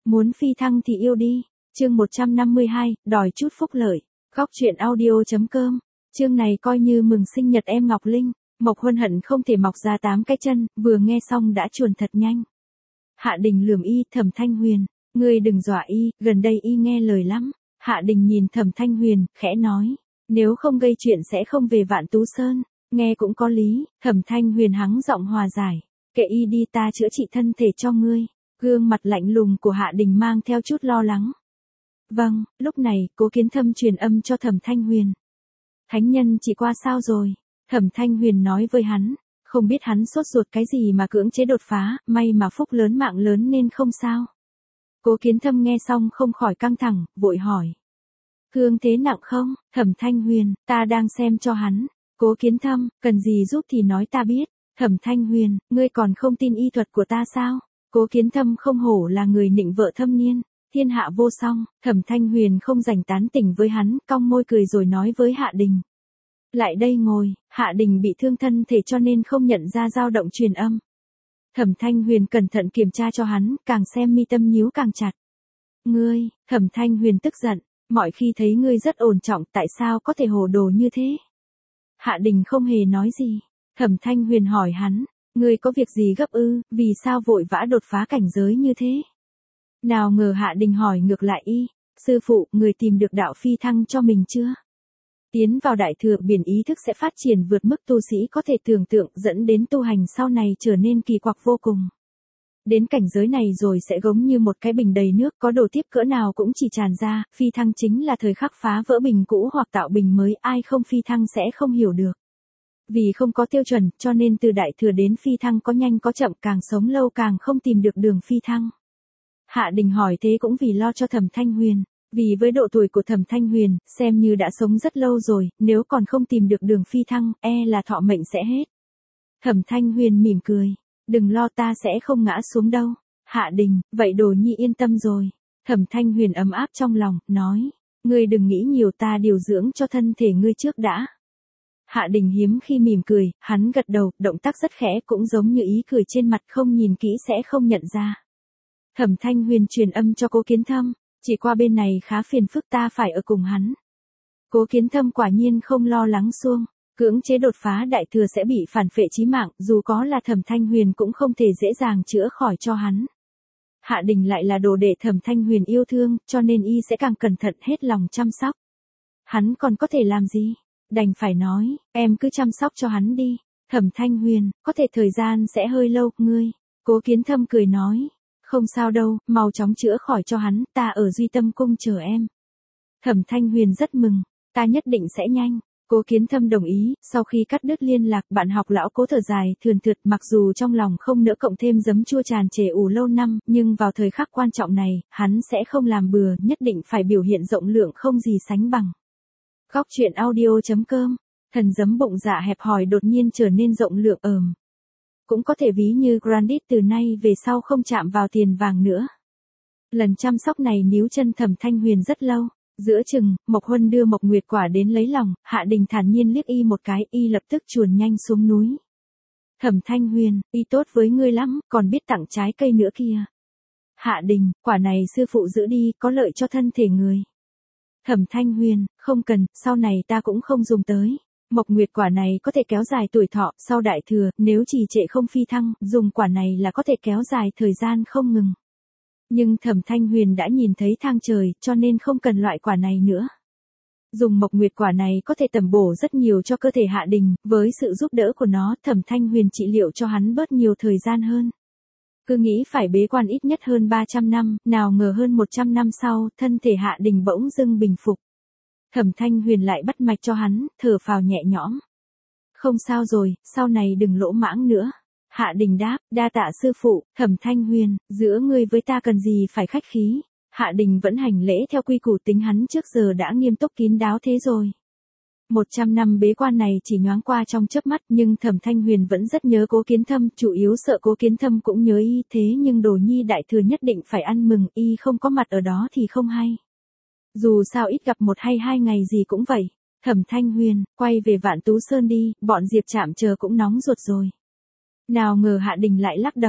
Muốn phi thăng thì yêu đi. Chương 152, đòi chút phúc lợi. Góc truyện audio.com. Chương này coi như mừng sinh nhật em Ngọc Linh. Mộc Huân hận không thể mọc ra 8 cái chân, vừa nghe xong đã chuồn thật nhanh. Hạ Đình lườm y, Thẩm Thanh Huyền, ngươi đừng dọa y, gần đây y nghe lời lắm. Hạ Đình nhìn Thẩm Thanh Huyền, khẽ nói, nếu không gây chuyện sẽ không về Vạn Tú Sơn. Nghe cũng có lý. Thẩm Thanh Huyền hắng giọng hòa giải, kệ y đi, ta chữa trị thân thể cho ngươi. Gương mặt lạnh lùng của Hạ Đình mang theo chút lo lắng. Vâng. Lúc này, Cố Kiến Thâm truyền âm cho Thẩm Thanh Huyền. Thánh nhân chỉ qua sao rồi? Thẩm Thanh Huyền nói với hắn, không biết hắn sốt ruột cái gì mà cưỡng chế đột phá, may mà phúc lớn mạng lớn nên không sao. Cố Kiến Thâm nghe xong không khỏi căng thẳng, vội hỏi. Thương thế nặng không? Thẩm Thanh Huyền, ta đang xem cho hắn. Cố Kiến Thâm, cần gì giúp thì nói ta biết. Thẩm Thanh Huyền, ngươi còn không tin y thuật của ta sao? Cố Kiến Thâm không hổ là người nịnh vợ thâm niên, thiên hạ vô song. Thẩm Thanh Huyền không rảnh tán tỉnh với hắn, cong môi cười rồi nói với Hạ Đình. Lại đây ngồi. Hạ Đình bị thương thân thể cho nên không nhận ra dao động truyền âm. Thẩm Thanh Huyền cẩn thận kiểm tra cho hắn, càng xem mi tâm nhíu càng chặt. Ngươi, Thẩm Thanh Huyền tức giận, mọi khi thấy ngươi rất ổn trọng, tại sao có thể hồ đồ như thế? Hạ Đình không hề nói gì. Thẩm Thanh Huyền hỏi hắn, ngươi có việc gì gấp ư, vì sao vội vã đột phá cảnh giới như thế? Nào ngờ Hạ Đình hỏi ngược lại y, sư phụ, người tìm được đạo phi thăng cho mình chưa? Tiến vào đại thừa biển ý thức sẽ phát triển vượt mức tu sĩ có thể tưởng tượng, dẫn đến tu hành sau này trở nên kỳ quặc vô cùng. Đến cảnh giới này rồi sẽ giống như một cái bình đầy nước, có đổ tiếp cỡ nào cũng chỉ tràn ra. Phi thăng chính là thời khắc phá vỡ bình cũ hoặc tạo bình mới, ai không phi thăng sẽ không hiểu được. Vì không có tiêu chuẩn, cho nên từ đại thừa đến phi thăng có nhanh có chậm, càng sống lâu càng không tìm được đường phi thăng. Hạ Đình hỏi thế cũng vì lo cho Thẩm Thanh Huyền. Vì với độ tuổi của Thẩm Thanh Huyền, xem như đã sống rất lâu rồi, nếu còn không tìm được đường phi thăng, là thọ mệnh sẽ hết. Thẩm Thanh Huyền mỉm cười, đừng lo, ta sẽ không ngã xuống đâu. Hạ Đình, vậy Đồ Nhi yên tâm rồi. Thẩm Thanh Huyền ấm áp trong lòng, nói, ngươi đừng nghĩ nhiều, ta điều dưỡng cho thân thể ngươi trước đã. Hạ Đình hiếm khi mỉm cười, hắn gật đầu, động tác rất khẽ, cũng giống như ý cười trên mặt, không nhìn kỹ sẽ không nhận ra. Thẩm Thanh Huyền truyền âm cho Cố Kiến Thâm, chỉ qua bên này khá phiền phức, ta phải ở cùng hắn. Cố Kiến Thâm quả nhiên không lo lắng xuông, cưỡng chế đột phá đại thừa sẽ bị phản phệ chí mạng, dù có là Thẩm Thanh Huyền cũng không thể dễ dàng chữa khỏi cho hắn. Hạ Đình lại là đồ đệ Thẩm Thanh Huyền yêu thương, cho nên y sẽ càng cẩn thận hết lòng chăm sóc. Hắn còn có thể làm gì? Đành phải nói, em cứ chăm sóc cho hắn đi. Thẩm Thanh Huyền, có thể thời gian sẽ hơi lâu, ngươi. Cố Kiến Thâm cười nói, không sao đâu, mau chóng chữa khỏi cho hắn, ta ở Duy Tâm Cung chờ em. Thẩm Thanh Huyền rất mừng, ta nhất định sẽ nhanh. Cố Kiến Thâm đồng ý. Sau khi cắt đứt liên lạc, bạn học lão Cố thở dài thườn thượt, mặc dù trong lòng không nỡ cộng thêm giấm chua tràn trề ủ lâu năm, nhưng vào thời khắc quan trọng này, hắn sẽ không làm bừa, nhất định phải biểu hiện rộng lượng không gì sánh bằng. Góc truyện audio.com. Thần giấm bụng dạ hẹp hòi đột nhiên trở nên rộng lượng ờm. Cũng có thể ví như Grandit từ nay về sau không chạm vào tiền vàng nữa. Lần chăm sóc này níu chân Thẩm Thanh Huyền rất lâu. Giữa chừng, Mộc Huân đưa Mộc Nguyệt Quả đến lấy lòng, Hạ Đình thản nhiên liếc y một cái, y lập tức chuồn nhanh xuống núi. Thẩm Thanh Huyền, y tốt với ngươi lắm, còn biết tặng trái cây nữa kìa. Hạ Đình, quả này sư phụ giữ đi, có lợi cho thân thể người. Thẩm Thanh Huyền, không cần, sau này ta cũng không dùng tới. Mộc Nguyệt Quả này có thể kéo dài tuổi thọ, sau đại thừa, nếu trì trệ không phi thăng, dùng quả này là có thể kéo dài thời gian không ngừng. Nhưng Thẩm Thanh Huyền đã nhìn thấy thang trời, cho nên không cần loại quả này nữa. Dùng Mộc Nguyệt Quả này có thể tẩm bổ rất nhiều cho cơ thể Hạ Đình, với sự giúp đỡ của nó, Thẩm Thanh Huyền trị liệu cho hắn bớt nhiều thời gian hơn. Cứ nghĩ phải bế quan ít nhất hơn 300 năm, nào ngờ hơn 100 năm sau, thân thể Hạ Đình bỗng dưng bình phục. Thẩm Thanh Huyền lại bắt mạch cho hắn, thở phào nhẹ nhõm. Không sao rồi, sau này đừng lỗ mãng nữa. Hạ Đình đáp, đa tạ sư phụ. Thẩm Thanh Huyền, giữa ngươi với ta cần gì phải khách khí. Hạ Đình vẫn hành lễ theo quy củ, tính hắn trước giờ đã nghiêm túc kín đáo thế rồi. 100 năm bế quan này chỉ nhoáng qua trong chớp mắt, nhưng Thẩm Thanh Huyền vẫn rất nhớ Cố Kiến Thâm, chủ yếu sợ Cố Kiến Thâm cũng nhớ y, thế nhưng Đồ Nhi đại thừa nhất định phải ăn mừng, y không có mặt ở đó thì không hay. Dù sao ít gặp 1 hay 2 ngày gì cũng vậy. Thẩm Thanh Huyền, quay về Vạn Tú Sơn đi, bọn Diệp Trạm chờ cũng nóng ruột rồi. Nào ngờ Hạ Đình lại lắc đầu,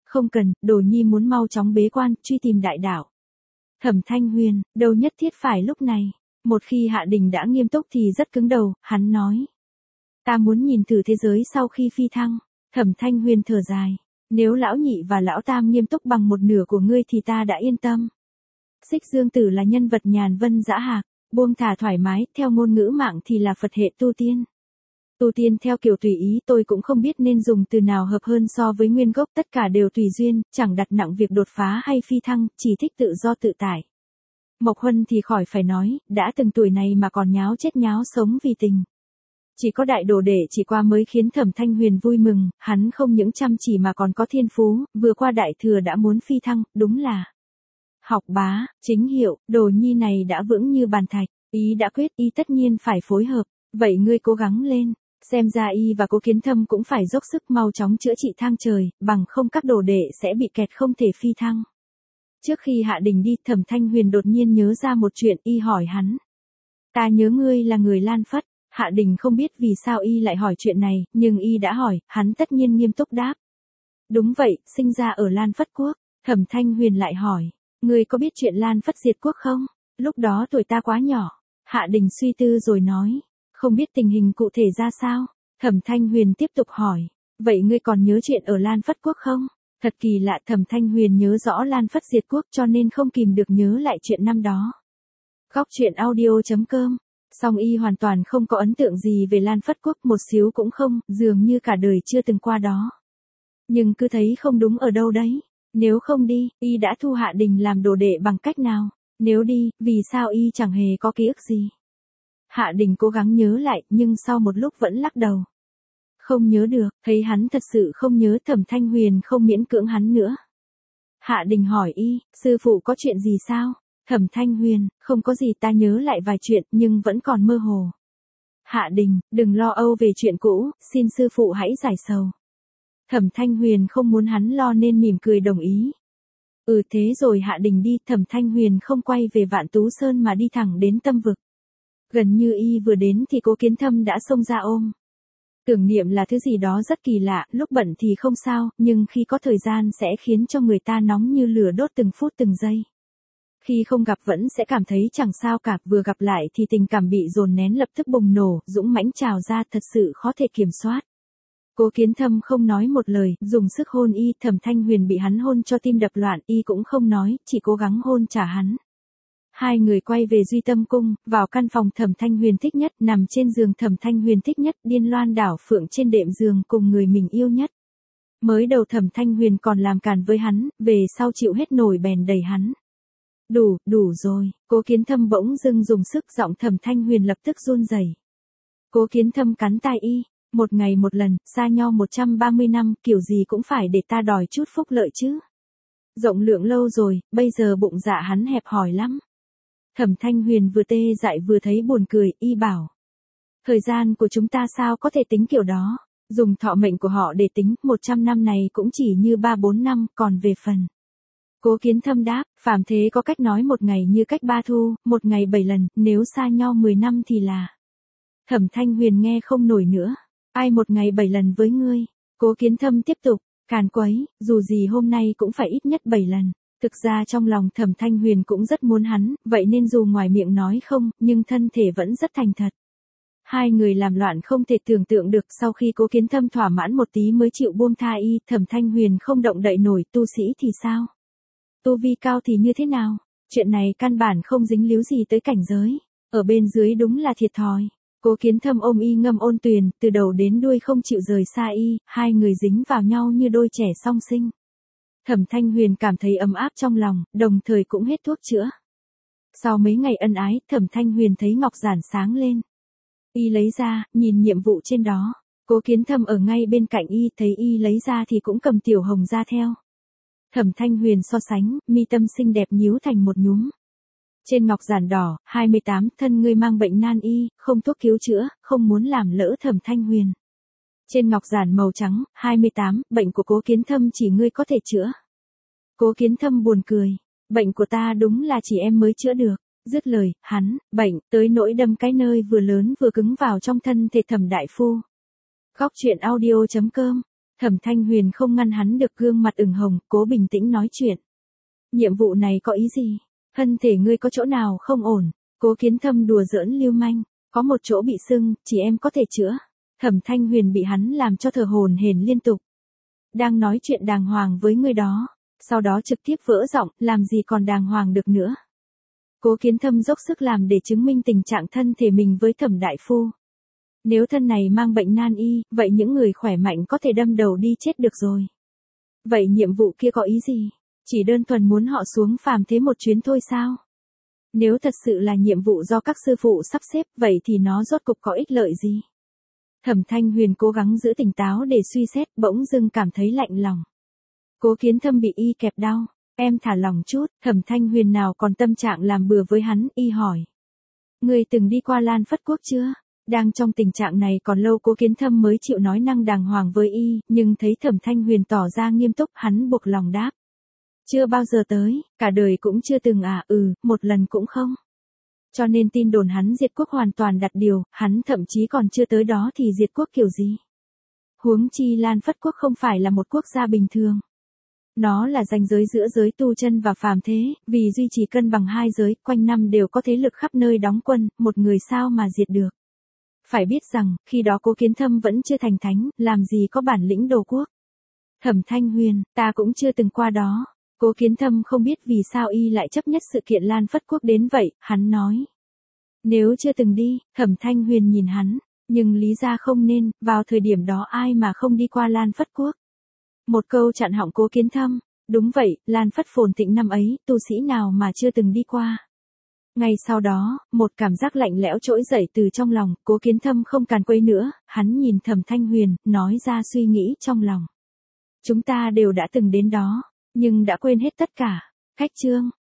không cần, Đồ Nhi muốn mau chóng bế quan, truy tìm đại đạo. Thẩm Thanh Huyền, đâu nhất thiết phải lúc này. Một khi Hạ Đình đã nghiêm túc thì rất cứng đầu, hắn nói. Ta muốn nhìn thử thế giới sau khi phi thăng. Thẩm Thanh Huyền thở dài. Nếu lão nhị và lão tam nghiêm túc bằng một nửa của ngươi thì ta đã yên tâm. Xích Dương Tử là nhân vật nhàn vân dã hạc, buông thả thoải mái, theo ngôn ngữ mạng thì là Phật hệ tu tiên. Tu tiên theo kiểu tùy ý, tôi cũng không biết nên dùng từ nào hợp hơn so với nguyên gốc, tất cả đều tùy duyên, chẳng đặt nặng việc đột phá hay phi thăng, chỉ thích tự do tự tại. Mộc Huân thì khỏi phải nói, đã từng tuổi này mà còn nháo chết nháo sống vì tình. Chỉ có đại đồ đệ chỉ qua mới khiến Thẩm Thanh Huyền vui mừng, hắn không những chăm chỉ mà còn có thiên phú, vừa qua đại thừa đã muốn phi thăng, đúng là học bá, chính hiệu, Đồ Nhi này đã vững như bàn thạch, ý đã quyết, y tất nhiên phải phối hợp, vậy ngươi cố gắng lên, xem ra y và Cố Kiến Thâm cũng phải dốc sức mau chóng chữa trị thang trời, bằng không các đồ đệ sẽ bị kẹt không thể phi thăng. Trước khi Hạ Đình đi, Thẩm Thanh Huyền đột nhiên nhớ ra một chuyện, y hỏi hắn. Ta nhớ ngươi là người Lan Phất. Hạ Đình không biết vì sao y lại hỏi chuyện này, nhưng y đã hỏi, hắn tất nhiên nghiêm túc đáp. Đúng vậy, sinh ra ở Lan Phất Quốc. Thẩm Thanh Huyền lại hỏi, ngươi có biết chuyện Lan Phất diệt quốc không? Lúc đó tuổi ta quá nhỏ. Hạ Đình suy tư rồi nói, không biết tình hình cụ thể ra sao. Thẩm Thanh Huyền tiếp tục hỏi, vậy ngươi còn nhớ chuyện ở Lan Phất Quốc không? Thật kỳ lạ, Thẩm Thanh Huyền nhớ rõ Lan Phất diệt quốc cho nên không kìm được nhớ lại chuyện năm đó. Góc truyện audio.com. Song y hoàn toàn không có ấn tượng gì về Lan Phất Quốc, một xíu cũng không, dường như cả đời chưa từng qua đó. Nhưng cứ thấy không đúng ở đâu đấy. Nếu không đi, y đã thu Hạ Đình làm đồ đệ bằng cách nào? Nếu đi, vì sao y chẳng hề có ký ức gì? Hạ Đình cố gắng nhớ lại, nhưng sau một lúc vẫn lắc đầu. Không nhớ được, thấy hắn thật sự không nhớ, Thẩm Thanh Huyền không miễn cưỡng hắn nữa. Hạ Đình hỏi y, sư phụ có chuyện gì sao? Thẩm Thanh Huyền, không có gì, ta nhớ lại vài chuyện nhưng vẫn còn mơ hồ. Hạ Đình, đừng lo âu về chuyện cũ, xin sư phụ hãy giải sầu. Thẩm Thanh Huyền không muốn hắn lo nên mỉm cười đồng ý. Thế rồi Hạ Đình đi, Thẩm Thanh Huyền không quay về Vạn Tú Sơn mà đi thẳng đến Tâm Vực. Gần như y vừa đến thì Cố Kiến Thâm đã xông ra ôm. Tưởng niệm là thứ gì đó rất kỳ lạ, lúc bận thì không sao, nhưng khi có thời gian sẽ khiến cho người ta nóng như lửa đốt từng phút từng giây. Khi không gặp vẫn sẽ cảm thấy chẳng sao cả, vừa gặp lại thì tình cảm bị dồn nén lập tức bùng nổ, dũng mãnh trào ra, thật sự khó thể kiểm soát. Cố Kiến Thâm không nói một lời, dùng sức hôn y, Thẩm Thanh Huyền bị hắn hôn cho tim đập loạn, y cũng không nói, chỉ cố gắng hôn trả hắn. Hai người quay về Duy Tâm Cung, vào căn phòng Thẩm Thanh Huyền thích nhất, nằm trên giường Thẩm Thanh Huyền thích nhất, điên loan đảo phượng trên đệm giường cùng người mình yêu nhất. Mới đầu Thẩm Thanh Huyền còn làm càn với hắn, về sau chịu hết nổi bèn đẩy hắn. Đủ rồi, Cố Kiến Thâm bỗng dưng dùng sức, giọng Thẩm Thanh Huyền lập tức run rẩy. Cố Kiến Thâm cắn tai y, một ngày một lần, xa nhau 130 năm, kiểu gì cũng phải để ta đòi chút phúc lợi chứ. Rộng lượng lâu rồi, bây giờ bụng dạ hắn hẹp hòi lắm. Thẩm Thanh Huyền vừa tê dại vừa thấy buồn cười, y bảo. Thời gian của chúng ta sao có thể tính kiểu đó, dùng thọ mệnh của họ để tính, 100 năm này cũng chỉ như 3-4 năm, còn về phần. Cố Kiến Thâm đáp, phàm thế có cách nói một ngày như cách 3 thu, một ngày 7 lần, nếu xa nhau 10 năm thì là. Thẩm Thanh Huyền nghe không nổi nữa. Ai một ngày 7 lần với ngươi? Cố Kiến Thâm tiếp tục, càn quấy, dù gì hôm nay cũng phải ít nhất 7 lần. Thực ra trong lòng Thẩm Thanh Huyền cũng rất muốn hắn, vậy nên dù ngoài miệng nói không, nhưng thân thể vẫn rất thành thật. Hai người làm loạn không thể tưởng tượng được, sau khi Cố Kiến Thâm thỏa mãn một tí mới chịu buông tha y, Thẩm Thanh Huyền không động đậy nổi, tu sĩ thì sao? Tu vi cao thì như thế nào? Chuyện này căn bản không dính líu gì tới cảnh giới. Ở bên dưới đúng là thiệt thòi. Cố Kiến Thâm ôm y ngâm ôn tuyền, từ đầu đến đuôi không chịu rời xa y, hai người dính vào nhau như đôi trẻ song sinh. Thẩm Thanh Huyền cảm thấy ấm áp trong lòng, đồng thời cũng hết thuốc chữa. Sau mấy ngày ân ái, Thẩm Thanh Huyền thấy ngọc giản sáng lên. Y lấy ra, nhìn nhiệm vụ trên đó. Cố Kiến Thâm ở ngay bên cạnh y, thấy y lấy ra thì cũng cầm tiểu hồng ra theo. Thẩm Thanh Huyền so sánh, mi tâm xinh đẹp nhíu thành một nhúm. Trên ngọc giản đỏ, 28, thân ngươi mang bệnh nan y, không thuốc cứu chữa, không muốn làm lỡ Thẩm Thanh Huyền. Trên ngọc giản màu trắng, 28, bệnh của Cố Kiến Thâm chỉ ngươi có thể chữa. Cố Kiến Thâm buồn cười, bệnh của ta đúng là chỉ em mới chữa được. Dứt lời, hắn, bệnh, tới nỗi đâm cái nơi vừa lớn vừa cứng vào trong thân thể Thẩm đại phu. Góc truyện audio.com Thẩm Thanh Huyền không ngăn hắn được, gương mặt ửng hồng, cố bình tĩnh nói chuyện. Nhiệm vụ này có ý gì? Thân thể ngươi có chỗ nào không ổn? Cố Kiến Thâm đùa giỡn lưu manh, có một chỗ bị sưng, chỉ em có thể chữa. Thẩm Thanh Huyền bị hắn làm cho thở hổn hển liên tục. Đang nói chuyện đàng hoàng với người đó, sau đó trực tiếp vỡ giọng, làm gì còn đàng hoàng được nữa. Cố Kiến Thâm dốc sức làm để chứng minh tình trạng thân thể mình với Thẩm đại phu. Nếu thân này mang bệnh nan y, vậy những người khỏe mạnh có thể đâm đầu đi chết được rồi. Vậy nhiệm vụ kia có ý gì? Chỉ đơn thuần muốn họ xuống phàm thế một chuyến thôi sao? Nếu thật sự là nhiệm vụ do các sư phụ sắp xếp, vậy thì nó rốt cục có ích lợi gì? Thẩm Thanh Huyền cố gắng giữ tỉnh táo để suy xét, bỗng dưng cảm thấy lạnh lòng. Cố Kiến Thâm bị y kẹp đau, em thả lòng chút. Thẩm Thanh Huyền nào còn tâm trạng làm bừa với hắn, y hỏi. Người từng đi qua Lan Phất Quốc chưa? Đang trong tình trạng này còn lâu Cố Kiến Thâm mới chịu nói năng đàng hoàng với y, nhưng thấy Thẩm Thanh Huyền tỏ ra nghiêm túc, hắn buộc lòng đáp. Chưa bao giờ tới, cả đời cũng chưa từng một lần cũng không. Cho nên tin đồn hắn diệt quốc hoàn toàn đặt điều, hắn thậm chí còn chưa tới đó thì diệt quốc kiểu gì. Huống chi Lan Phất Quốc không phải là một quốc gia bình thường. Nó là ranh giới giữa giới tu chân và phàm thế, vì duy trì cân bằng hai giới, quanh năm đều có thế lực khắp nơi đóng quân, một người sao mà diệt được. Phải biết rằng, khi đó Cố Kiến Thâm vẫn chưa thành thánh, làm gì có bản lĩnh đồ quốc. Thẩm Thanh Huyền, ta cũng chưa từng qua đó. Cố Kiến Thâm không biết vì sao y lại chấp nhất sự kiện Lan Phất Quốc đến vậy, hắn nói. Nếu chưa từng đi, Thẩm Thanh Huyền nhìn hắn, nhưng lý ra không nên, vào thời điểm đó ai mà không đi qua Lan Phất Quốc. Một câu chặn họng Cố Kiến Thâm, đúng vậy, Lan Phất phồn thịnh năm ấy, tu sĩ nào mà chưa từng đi qua. Ngay sau đó, một cảm giác lạnh lẽo trỗi dậy từ trong lòng, Cố Kiến Thâm không càn quấy nữa, hắn nhìn Thẩm Thanh Huyền, nói ra suy nghĩ trong lòng. Chúng ta đều đã từng đến đó, nhưng đã quên hết tất cả. Khách chương